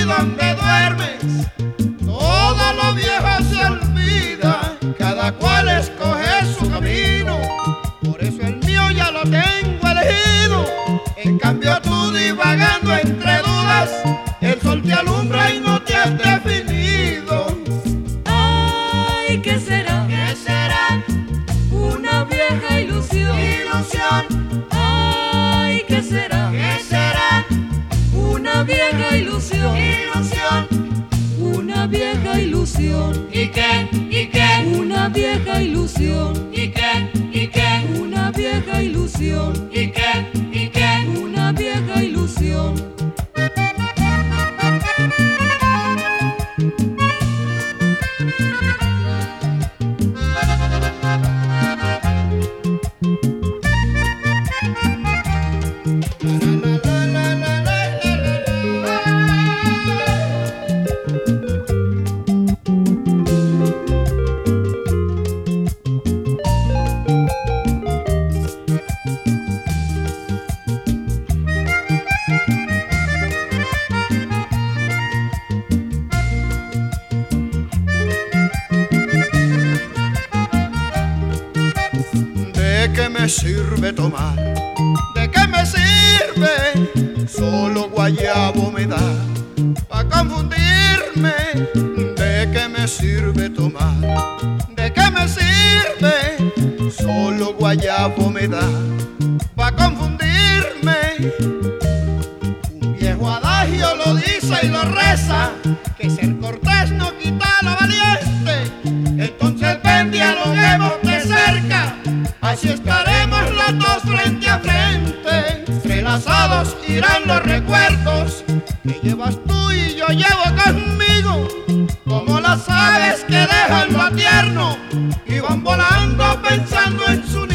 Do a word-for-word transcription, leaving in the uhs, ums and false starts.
donde duermes, todo lo viejo se olvida, cada cual escoge su camino, por eso el mío ya lo tengo elegido. En cambio tú divagando entre dudas, el sol te alumbra y no te has definido. Ay, ¿qué será? ¿Qué será? Una vieja ilusión. Ilusión. Ay, ¿qué será? ¿Qué será? Una vieja ilusión. Ilusión. Una vieja ilusión. ¿Y qué? ¿Y qué? Una vieja ilusión. ¿Y qué? ¿Y qué? Una vieja ilusión. ¿Y qué? ¿Y qué? Una vieja ilusión. ¿De qué me sirve tomar? ¿De qué me sirve? Solo guayabo me da pa' confundirme. ¿De qué me sirve tomar? ¿De qué me sirve? Solo guayabo me da pa' confundirme. Un viejo adagio lo dice y lo reza, que ser cortés no quita lo valiente. Entonces ven, dialoguemos de cerca, así estaremos los dos frente a frente. Entrelazados irán los recuerdos que llevas tú y yo llevo conmigo, como las aves que dejan lo tierno y van volando pensando en su nido.